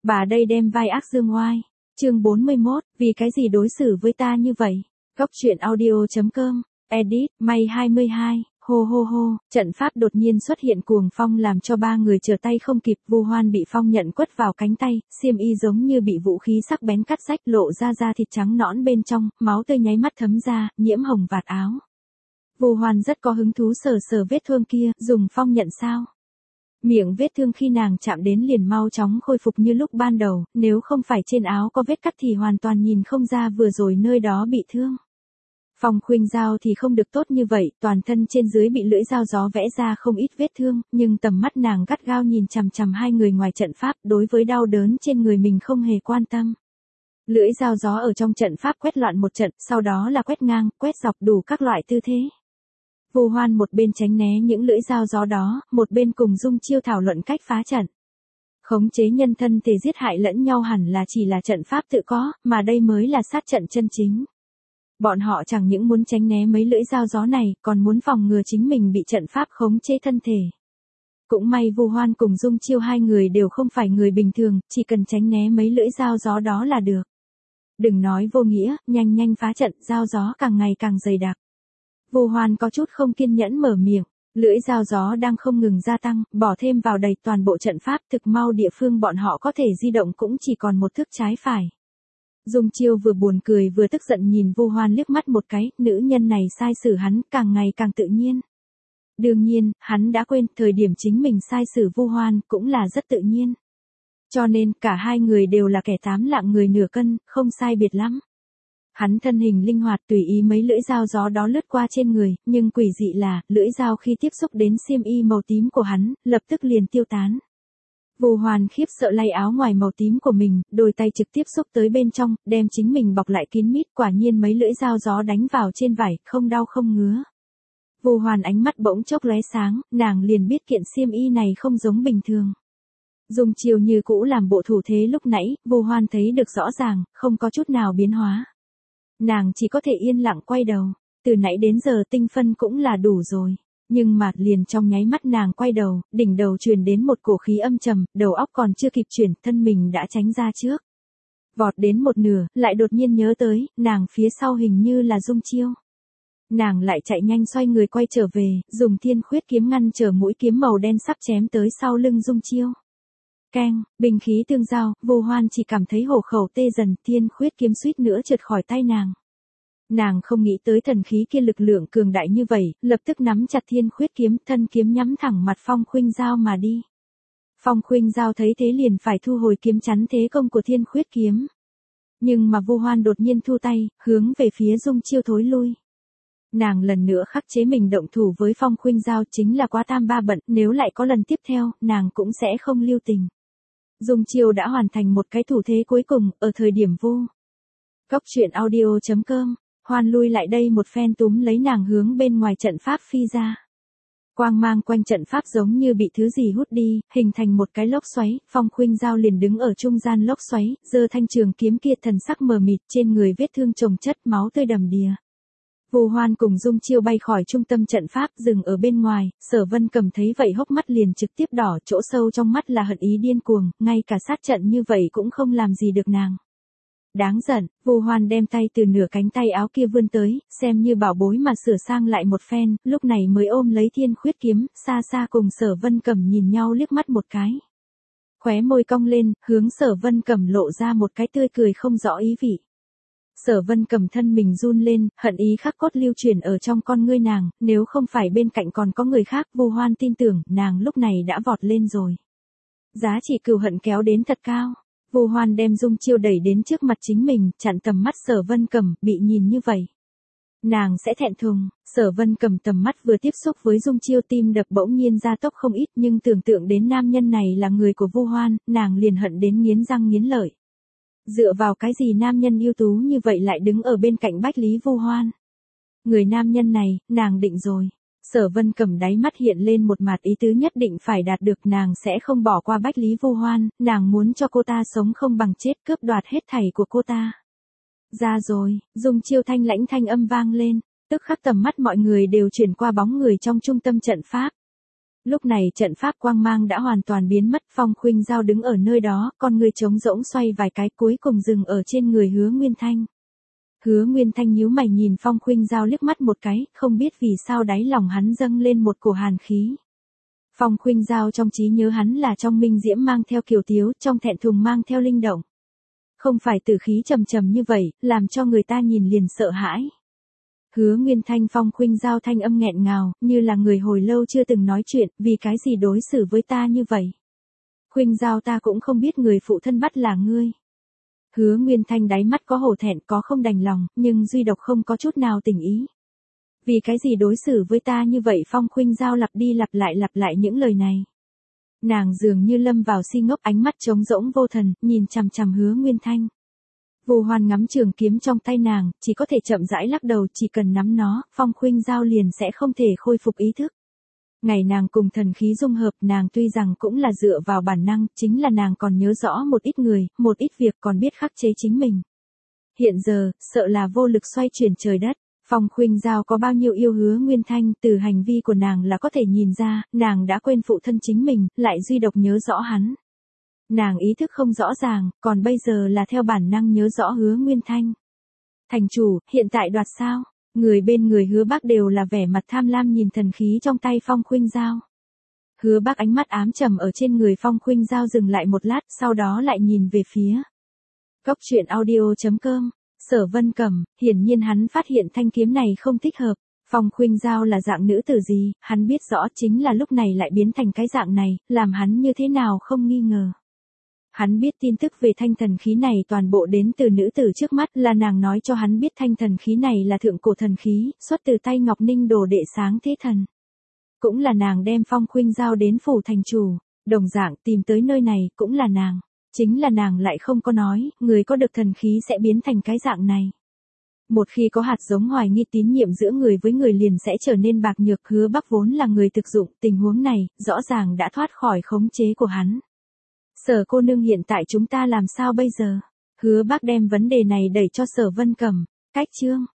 Bà đây đem vai ác dương oai. Chương 41, vì cái gì đối xử với ta như vậy? Góc truyện audio.com, edit, May 22, hô hô hô, trận pháp đột nhiên xuất hiện cuồng phong làm cho ba người trở tay không kịp, Vu Hoan bị phong nhận quất vào cánh tay, xiêm y giống như bị vũ khí sắc bén cắt rách, lộ ra da thịt trắng nõn bên trong, máu tươi nháy mắt thấm ra, nhiễm hồng vạt áo. Vu Hoan rất có hứng thú sờ sờ vết thương kia, dùng phong nhận sao? Miệng vết thương khi nàng chạm đến liền mau chóng khôi phục như lúc ban đầu, nếu không phải trên áo có vết cắt thì hoàn toàn nhìn không ra vừa rồi nơi đó bị thương. Phong Khuynh Dao thì không được tốt như vậy, toàn thân trên dưới bị lưỡi dao gió vẽ ra không ít vết thương, nhưng tầm mắt nàng gắt gao nhìn chằm chằm hai người ngoài trận pháp, đối với đau đớn trên người mình không hề quan tâm. Lưỡi dao gió ở trong trận pháp quét loạn một trận, sau đó là quét ngang, quét dọc đủ các loại tư thế. Vu Hoan một bên tránh né những lưỡi dao gió đó, một bên cùng Dung Chiêu thảo luận cách phá trận. Khống chế nhân thân thể giết hại lẫn nhau hẳn là chỉ là trận pháp tự có, mà đây mới là sát trận chân chính. Bọn họ chẳng những muốn tránh né mấy lưỡi dao gió này, còn muốn phòng ngừa chính mình bị trận pháp khống chế thân thể. Cũng may Vu Hoan cùng Dung Chiêu hai người đều không phải người bình thường, chỉ cần tránh né mấy lưỡi dao gió đó là được. Đừng nói vô nghĩa, nhanh phá trận, dao gió càng ngày càng dày đặc. Vu Hoan có chút không kiên nhẫn mở miệng, lưỡi dao gió đang không ngừng gia tăng, bỏ thêm vào đầy toàn bộ trận pháp, thực mau địa phương bọn họ có thể di động cũng chỉ còn một thước trái phải. Dung Chiêu vừa buồn cười vừa tức giận nhìn Vu Hoan liếc mắt một cái, nữ nhân này sai xử hắn càng ngày càng tự nhiên. Đương nhiên, hắn đã quên, thời điểm chính mình sai xử Vu Hoan cũng là rất tự nhiên. Cho nên, cả hai người đều là kẻ tám lạng người nửa cân, không sai biệt lắm. Hắn thân hình linh hoạt tùy ý mấy lưỡi dao gió đó lướt qua trên người, nhưng quỷ dị là, lưỡi dao khi tiếp xúc đến xiêm y màu tím của hắn, lập tức liền tiêu tán. Vu Hoan khiếp sợ lay áo ngoài màu tím của mình, đôi tay trực tiếp xúc tới bên trong, đem chính mình bọc lại kín mít, quả nhiên mấy lưỡi dao gió đánh vào trên vải, không đau không ngứa. Vu Hoan ánh mắt bỗng chốc lóe sáng, nàng liền biết kiện xiêm y này không giống bình thường. Dung Chiêu như cũ làm bộ thủ thế lúc nãy, Vu Hoan thấy được rõ ràng, không có chút nào biến hóa. Nàng chỉ có thể yên lặng quay đầu, từ nãy đến giờ tinh phân cũng là đủ rồi. Nhưng mà liền trong nháy mắt nàng quay đầu, đỉnh đầu truyền đến một cổ khí âm trầm, đầu óc còn chưa kịp chuyển, thân mình đã tránh ra trước. Vọt đến một nửa, lại đột nhiên nhớ tới, nàng phía sau hình như là Dung Chiêu. Nàng lại chạy nhanh xoay người quay trở về, dùng thiên khuyết kiếm ngăn trở mũi kiếm màu đen sắp chém tới sau lưng Dung Chiêu. Keng, binh khí tương giao, Vu Hoan chỉ cảm thấy hổ khẩu tê dần, thiên khuyết kiếm suýt nữa trượt khỏi tay nàng. Nàng không nghĩ tới thần khí kia lực lượng cường đại như vậy, lập tức nắm chặt thiên khuyết kiếm, thân kiếm nhắm thẳng mặt Phong Khuynh Dao mà đi. Phong Khuynh Dao thấy thế liền phải thu hồi kiếm chắn thế công của thiên khuyết kiếm. Nhưng mà Vu Hoan đột nhiên thu tay, hướng về phía Dung Chiêu thối lui. Nàng lần nữa khắc chế mình động thủ với Phong Khuynh Dao chính là quá tam ba bận, nếu lại có lần tiếp theo, nàng cũng sẽ không lưu tình. Dung Chiêu đã hoàn thành một cái thủ thế cuối cùng, ở thời điểm vô. Góc truyện audio.com, Hoan lui lại đây một phen túm lấy nàng hướng bên ngoài trận pháp phi ra. Quang mang quanh trận pháp giống như bị thứ gì hút đi, hình thành một cái lốc xoáy, Phong Khuynh Dao liền đứng ở trung gian lốc xoáy, giơ thanh trường kiếm kia thần sắc mờ mịt, trên người vết thương chồng chất, máu tươi đầm đìa. Vu Hoan cùng Dung Chiêu bay khỏi trung tâm trận pháp, dừng ở bên ngoài, Sở Vân Cầm thấy vậy hốc mắt liền trực tiếp đỏ, chỗ sâu trong mắt là hận ý điên cuồng, ngay cả sát trận như vậy cũng không làm gì được nàng. Đáng giận, Vu Hoan đem tay từ nửa cánh tay áo kia vươn tới, xem như bảo bối mà sửa sang lại một phen, lúc này mới ôm lấy thiên khuyết kiếm, xa xa cùng Sở Vân Cầm nhìn nhau liếc mắt một cái. Khóe môi cong lên, hướng Sở Vân Cầm lộ ra một cái tươi cười không rõ ý vị. Sở Vân Cầm thân mình run lên, hận ý khắc cốt lưu truyền ở trong con ngươi nàng, nếu không phải bên cạnh còn có người khác, Vu Hoan tin tưởng, nàng lúc này đã vọt lên rồi. Giá trị cừu hận kéo đến thật cao. Vu Hoan đem Dung Chiêu đẩy đến trước mặt chính mình, chặn tầm mắt Sở Vân Cầm, bị nhìn như vậy. Nàng sẽ thẹn thùng, Sở Vân Cầm tầm mắt vừa tiếp xúc với Dung Chiêu tim đập bỗng nhiên gia tốc không ít, nhưng tưởng tượng đến nam nhân này là người của Vu Hoan, nàng liền hận đến nghiến răng nghiến lợi. Dựa vào cái gì nam nhân ưu tú như vậy lại đứng ở bên cạnh Bách Lý Vu Hoan? Người nam nhân này, nàng định rồi. Sở Vân Cầm đáy mắt hiện lên một mặt ý tứ nhất định phải đạt được, nàng sẽ không bỏ qua Bách Lý Vu Hoan, nàng muốn cho cô ta sống không bằng chết, cướp đoạt hết thảy của cô ta. Ra rồi, Dung Chiêu thanh lãnh thanh âm vang lên, tức khắc tầm mắt mọi người đều chuyển qua bóng người trong trung tâm trận pháp. Lúc này trận pháp quang mang đã hoàn toàn biến mất, Phong Khuynh Giao đứng ở nơi đó, con người trống rỗng xoay vài cái cuối cùng dừng ở trên người Hứa Nguyên Thanh. Hứa Nguyên Thanh nhíu mày nhìn Phong Khuynh Giao liếc mắt một cái, không biết vì sao đáy lòng hắn dâng lên một cổ hàn khí. Phong Khuynh Giao trong trí nhớ hắn là trong minh diễm mang theo kiều tiếu, trong thẹn thùng mang theo linh động. Không phải tử khí trầm trầm như vậy, làm cho người ta nhìn liền sợ hãi. Hứa Nguyên Thanh. Phong Khuynh Giao thanh âm nghẹn ngào, như là người hồi lâu chưa từng nói chuyện, vì cái gì đối xử với ta như vậy. Khuynh Giao, ta cũng không biết người phụ thân bắt là ngươi. Hứa Nguyên Thanh đáy mắt có hổ thẹn, có không đành lòng, nhưng duy độc không có chút nào tình ý. Vì cái gì đối xử với ta như vậy? Phong Khuynh Giao lặp đi lặp lại những lời này. Nàng dường như lâm vào si ngốc, ánh mắt trống rỗng vô thần, nhìn chằm chằm Hứa Nguyên Thanh. Vu Hoan ngắm trường kiếm trong tay nàng, chỉ có thể chậm rãi lắc đầu, chỉ cần nắm nó, Phong Khuynh Giao liền sẽ không thể khôi phục ý thức. Ngày nàng cùng thần khí dung hợp, nàng tuy rằng cũng là dựa vào bản năng, chính là nàng còn nhớ rõ một ít người, một ít việc, còn biết khắc chế chính mình. Hiện giờ, sợ là vô lực xoay chuyển trời đất. Phong Khuynh Giao có bao nhiêu yêu Hứa Nguyên Thanh, từ hành vi của nàng là có thể nhìn ra, nàng đã quên phụ thân chính mình, lại duy độc nhớ rõ hắn. Nàng ý thức không rõ ràng, còn bây giờ là theo bản năng nhớ rõ Hứa Nguyên Thanh. Thành chủ, hiện tại đoạt sao? Người bên người Hứa Bác đều là vẻ mặt tham lam nhìn thần khí trong tay Phong Khuynh Giao. Hứa Bác ánh mắt ám trầm ở trên người Phong Khuynh Giao dừng lại một lát, sau đó lại nhìn về phía Góc truyện audio.com. Sở Vân Cẩm, hiển nhiên hắn phát hiện thanh kiếm này không thích hợp. Phong Khuynh Giao là dạng nữ tử gì, hắn biết rõ, chính là lúc này lại biến thành cái dạng này, làm hắn như thế nào không nghi ngờ. Hắn biết tin tức về thanh thần khí này toàn bộ đến từ nữ tử trước mắt, là nàng nói cho hắn biết thanh thần khí này là thượng cổ thần khí, xuất từ tay Ngọc Ninh đồ đệ Sáng Thế Thần. Cũng là nàng đem Phong Khuynh Giao đến phủ thành chủ, đồng dạng tìm tới nơi này, cũng là nàng. Chính là nàng lại không có nói, người có được thần khí sẽ biến thành cái dạng này. Một khi có hạt giống hoài nghi tín nhiệm giữa người với người liền sẽ trở nên bạc nhược. Hứa Bắc vốn là người thực dụng, tình huống này, rõ ràng đã thoát khỏi khống chế của hắn. Sở cô nương, hiện tại chúng ta làm sao bây giờ? Hứa Bắc đem vấn đề này đẩy cho Sở Vân Cẩm. Cách chương